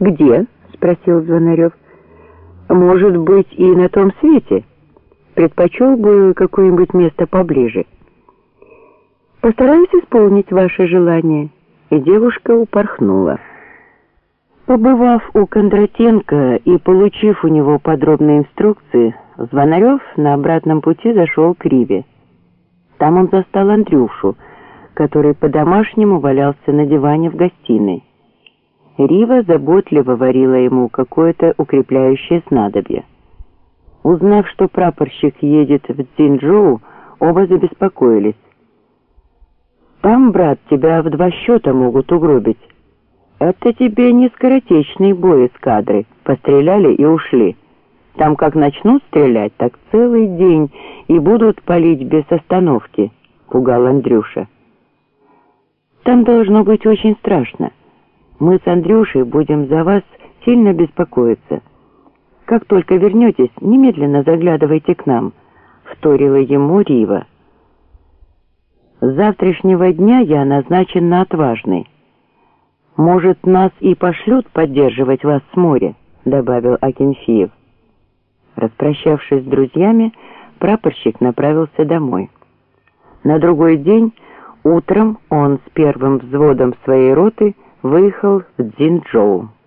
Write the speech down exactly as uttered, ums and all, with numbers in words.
«Где?» — спросил Звонарев. «Может быть, и на том свете. Предпочел бы какое-нибудь место поближе». «Постараюсь исполнить ваше желание». И девушка упорхнула. Побывав у Кондратенко и получив у него подробные инструкции, Звонарев на обратном пути зашел к Риве. Там он застал Андрюшу, который по-домашнему валялся на диване в гостиной. Рива заботливо варила ему какое-то укрепляющее снадобье. Узнав, что прапорщик едет в Цзиньчжоу, оба забеспокоились. «Там, брат, тебя в два счета могут угробить. Это тебе не скоротечный бой эскадры. Постреляли и ушли. Там как начнут стрелять, так целый день и будут палить без остановки», — пугал Андрюша. «Там должно быть очень страшно. Мы с Андрюшей будем за вас сильно беспокоиться. Как только вернетесь, немедленно заглядывайте к нам», — вторила ему Рива. «С завтрашнего дня я назначен на Отважный. Может, нас и пошлют поддерживать вас с моря», — добавил Акинфеев. Распрощавшись с друзьями, прапорщик направился домой. На другой день утром он с первым взводом своей роты выехал в Цзиньчжоу.